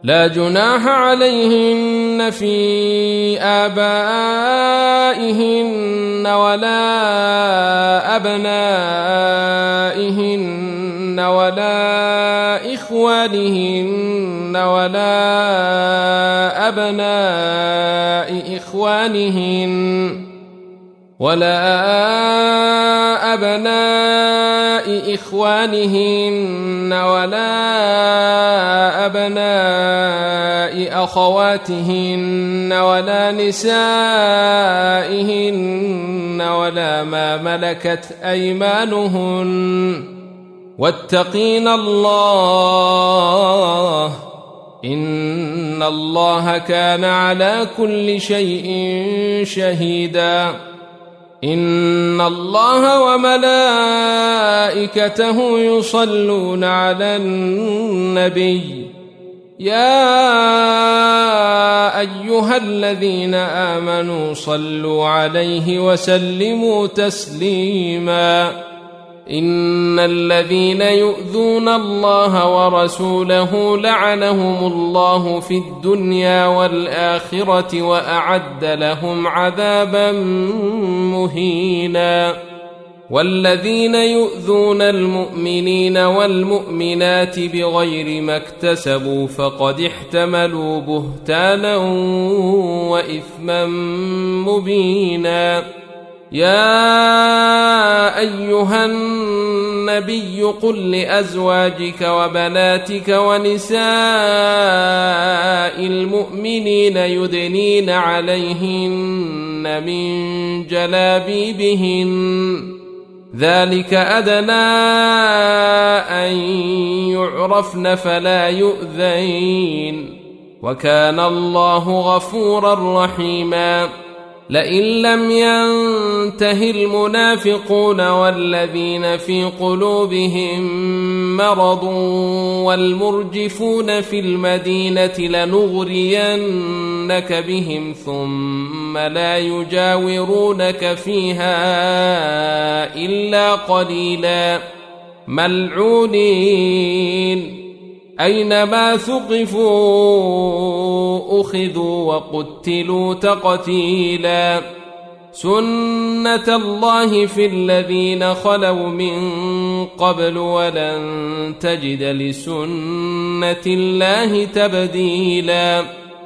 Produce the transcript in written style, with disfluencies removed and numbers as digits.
لا جناح عليهن في آبائهن ولا أبنائهن ولا إخوانهن ولا أبناء إخوانهن ولا أبناء أخواتهن ولا نسائهن ولا ما ملكت أيمانهن واتقين الله إن الله كان على كل شيء شهيدا. إن الله وملائكته يصلون على النبي يا أيها الذين آمنوا صلوا عليه وسلموا تسليما. إن الذين يؤذون الله ورسوله لعنهم الله في الدنيا والآخرة وأعد لهم عذابا مهينا. والذين يؤذون المؤمنين والمؤمنات بغير ما اكتسبوا فقد احتملوا بهتانا وإثما مبينا. يا أيها النبي قل لأزواجك وبناتك ونساء المؤمنين يدنين عليهن من جلابيبهن ذلك أدنى أن يعرفن فلا يؤذين وكان الله غفورا رحيما. لئن لم ينته المنافقون والذين في قلوبهم مرض والمرجفون في المدينة لنغرينك بهم ثم لا يجاورونك فيها إلا قليلا ملعونين أينما ثقفوا أخذوا وقتلوا تقتيلا. سنة الله في الذين خلوا من قبل ولن تجد لسنة الله تبديلا.